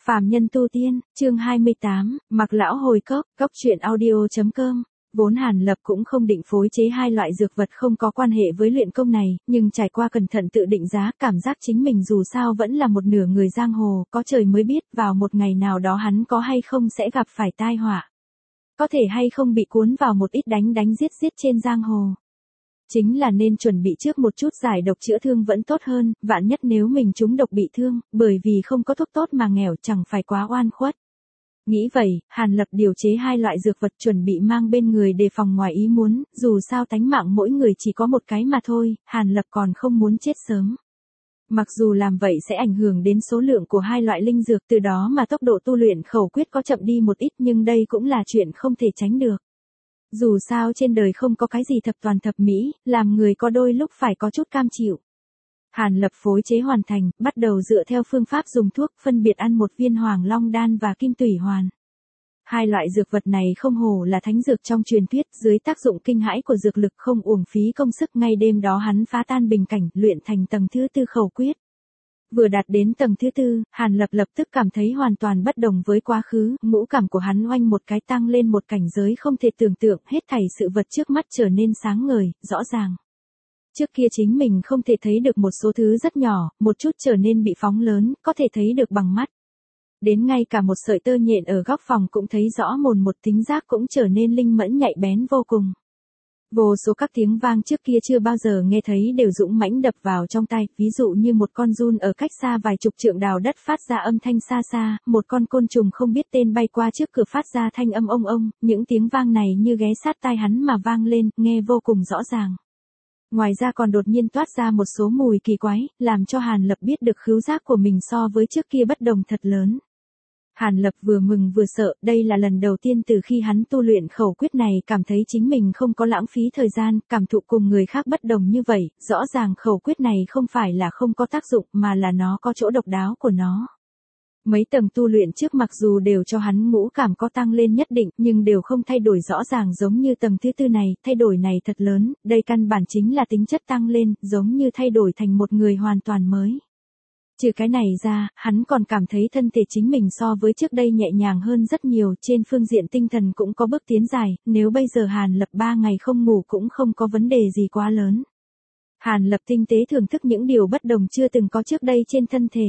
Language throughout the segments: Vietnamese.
Phàm nhân tu tiên, chương 28, Mặc lão hồi cốc, cốc truyện audio.com. Vốn Hàn Lập cũng không định phối chế hai loại dược vật không có quan hệ với luyện công này, nhưng trải qua cẩn thận tự định giá, cảm giác chính mình dù sao vẫn là một nửa người giang hồ, có trời mới biết vào một ngày nào đó hắn có hay không sẽ gặp phải tai họa. Có thể hay không bị cuốn vào một ít đánh giết trên giang hồ. Chính là nên chuẩn bị trước một chút giải độc chữa thương vẫn tốt hơn, vạn nhất nếu mình trúng độc bị thương, bởi vì không có thuốc tốt mà nghèo chẳng phải quá oan khuất. Nghĩ vậy, Hàn Lập điều chế hai loại dược vật chuẩn bị mang bên người đề phòng ngoài ý muốn, dù sao tánh mạng mỗi người chỉ có một cái mà thôi, Hàn Lập còn không muốn chết sớm. Mặc dù làm vậy sẽ ảnh hưởng đến số lượng của hai loại linh dược, từ đó mà tốc độ tu luyện khẩu quyết có chậm đi một ít, nhưng đây cũng là chuyện không thể tránh được. Dù sao trên đời không có cái gì thập toàn thập mỹ, làm người có đôi lúc phải có chút cam chịu. Hàn Lập phối chế hoàn thành, bắt đầu dựa theo phương pháp dùng thuốc, phân biệt ăn một viên Hoàng Long đan và Kim Tủy hoàn. Hai loại dược vật này không hổ là thánh dược trong truyền thuyết, dưới tác dụng kinh hãi của dược lực không uổng phí công sức, ngay đêm đó hắn phá tan bình cảnh, luyện thành tầng thứ 4 khẩu quyết. Vừa đạt đến tầng thứ 4, Hàn Lập lập tức cảm thấy hoàn toàn bất đồng với quá khứ, ngũ cảm của hắn oanh một cái tăng lên một cảnh giới không thể tưởng tượng, hết thảy sự vật trước mắt trở nên sáng ngời, rõ ràng. Trước kia chính mình không thể thấy được một số thứ rất nhỏ, một chút trở nên bị phóng lớn, có thể thấy được bằng mắt. Đến ngay cả một sợi tơ nhện ở góc phòng cũng thấy rõ mồn một, tính giác cũng trở nên linh mẫn nhạy bén vô cùng. Vô số các tiếng vang trước kia chưa bao giờ nghe thấy đều dũng mãnh đập vào trong tai, ví dụ như một con giun ở cách xa vài chục trượng đào đất phát ra âm thanh xa xa, một con côn trùng không biết tên bay qua trước cửa phát ra thanh âm ông ông, những tiếng vang này như ghé sát tai hắn mà vang lên, nghe vô cùng rõ ràng. Ngoài ra còn đột nhiên toát ra một số mùi kỳ quái, làm cho Hàn Lập biết được khứu giác của mình so với trước kia bất đồng thật lớn. Hàn Lập vừa mừng vừa sợ, đây là lần đầu tiên từ khi hắn tu luyện khẩu quyết này cảm thấy chính mình không có lãng phí thời gian, cảm thụ cùng người khác bất đồng như vậy, rõ ràng khẩu quyết này không phải là không có tác dụng mà là nó có chỗ độc đáo của nó. Mấy tầng tu luyện trước mặc dù đều cho hắn ngũ cảm có tăng lên nhất định, nhưng đều không thay đổi rõ ràng giống như tầng thứ 4 này, thay đổi này thật lớn, đây căn bản chính là tính chất tăng lên, giống như thay đổi thành một người hoàn toàn mới. Trừ cái này ra, hắn còn cảm thấy thân thể chính mình so với trước đây nhẹ nhàng hơn rất nhiều, trên phương diện tinh thần cũng có bước tiến dài, nếu bây giờ Hàn Lập 3 ngày không ngủ cũng không có vấn đề gì quá lớn. Hàn Lập tinh tế thưởng thức những điều bất đồng chưa từng có trước đây trên thân thể.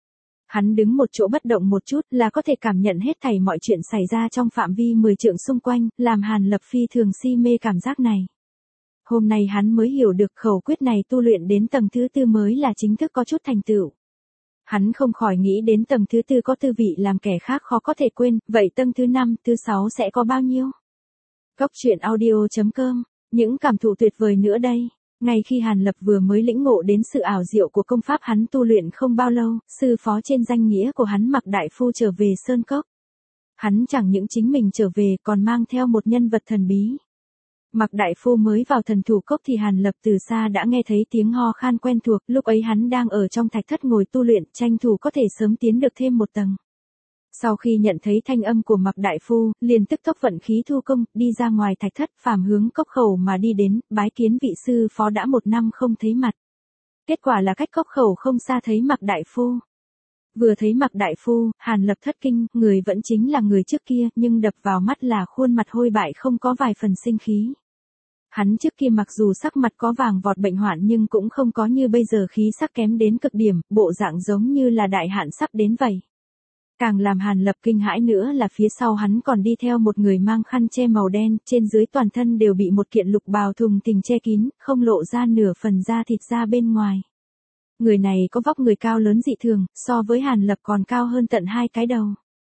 Hắn đứng một chỗ bất động một chút là có thể cảm nhận hết thảy mọi chuyện xảy ra trong phạm vi 10 trượng xung quanh, làm Hàn Lập phi thường si mê cảm giác này. Hôm nay hắn mới hiểu được khẩu quyết này tu luyện đến tầng thứ 4 mới là chính thức có chút thành tựu. Hắn không khỏi nghĩ đến tầng thứ 4 có tư vị làm kẻ khác khó có thể quên, vậy tầng thứ 5, thứ 6 sẽ có bao nhiêu? cốc truyện audio.com, những cảm thụ tuyệt vời nữa đây. Ngay khi Hàn Lập vừa mới lĩnh ngộ đến sự ảo diệu của công pháp hắn tu luyện không bao lâu, sư phó trên danh nghĩa của hắn Mặc Đại Phu trở về Sơn Cốc. Hắn chẳng những chính mình trở về còn mang theo một nhân vật thần bí. Mặc Đại Phu mới vào Thần Thủ Cốc thì Hàn Lập từ xa đã nghe thấy tiếng ho khan quen thuộc, lúc ấy hắn đang ở trong thạch thất ngồi tu luyện, tranh thủ có thể sớm tiến được thêm một tầng. Sau khi nhận thấy thanh âm của Mặc Đại Phu, liền tức tốc vận khí thu công, đi ra ngoài thạch thất, phàm hướng cốc khẩu mà đi đến, bái kiến vị sư phó đã 1 năm không thấy mặt. Kết quả là cách cốc khẩu không xa thấy Mặc Đại Phu. Vừa thấy Mặc Đại Phu, Hàn Lập thất kinh, người vẫn chính là người trước kia, nhưng đập vào mắt là khuôn mặt hôi bại không có vài phần sinh khí. Hắn trước kia mặc dù sắc mặt có vàng vọt bệnh hoạn nhưng cũng không có như bây giờ khí sắc kém đến cực điểm, bộ dạng giống như là đại hạn sắp đến vậy. Càng làm Hàn Lập kinh hãi nữa là phía sau hắn còn đi theo một người mang khăn che màu đen, trên dưới toàn thân đều bị một kiện lục bào thùng thình che kín, không lộ ra nửa phần da thịt ra bên ngoài. Người này có vóc người cao lớn dị thường, so với Hàn Lập còn cao hơn tận 2 cái đầu.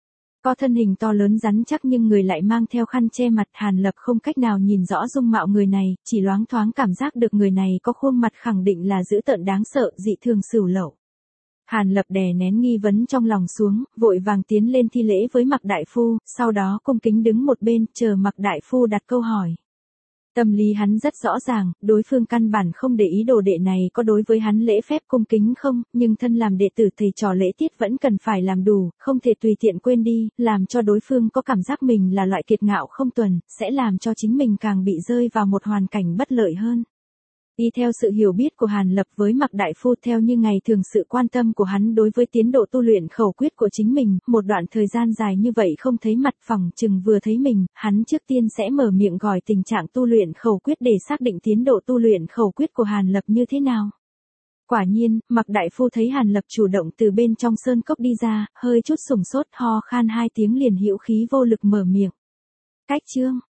Có thân hình to lớn rắn chắc nhưng người lại mang theo khăn che mặt, Hàn Lập không cách nào nhìn rõ dung mạo người này, chỉ loáng thoáng cảm giác được người này có khuôn mặt khẳng định là dữ tợn đáng sợ, dị thường xửu lậu. Hàn Lập đè nén nghi vấn trong lòng xuống, vội vàng tiến lên thi lễ với Mặc Đại Phu, sau đó cung kính đứng một bên, chờ Mặc Đại Phu đặt câu hỏi. Tâm lý hắn rất rõ ràng, đối phương căn bản không để ý đồ đệ này có đối với hắn lễ phép cung kính không, nhưng thân làm đệ tử thầy trò lễ tiết vẫn cần phải làm đủ, không thể tùy tiện quên đi, làm cho đối phương có cảm giác mình là loại kiệt ngạo không tuần, sẽ làm cho chính mình càng bị rơi vào một hoàn cảnh bất lợi hơn. Y theo sự hiểu biết của Hàn Lập với Mạc Đại Phu, theo như ngày thường sự quan tâm của hắn đối với tiến độ tu luyện khẩu quyết của chính mình, một đoạn thời gian dài như vậy không thấy mặt, phỏng chừng vừa thấy mình, hắn trước tiên sẽ mở miệng gọi tình trạng tu luyện khẩu quyết để xác định tiến độ tu luyện khẩu quyết của Hàn Lập như thế nào. Quả nhiên, Mạc Đại Phu thấy Hàn Lập chủ động từ bên trong sơn cốc đi ra, hơi chút sủng sốt, ho khan 2 tiếng liền hữu khí vô lực mở miệng. Cách chương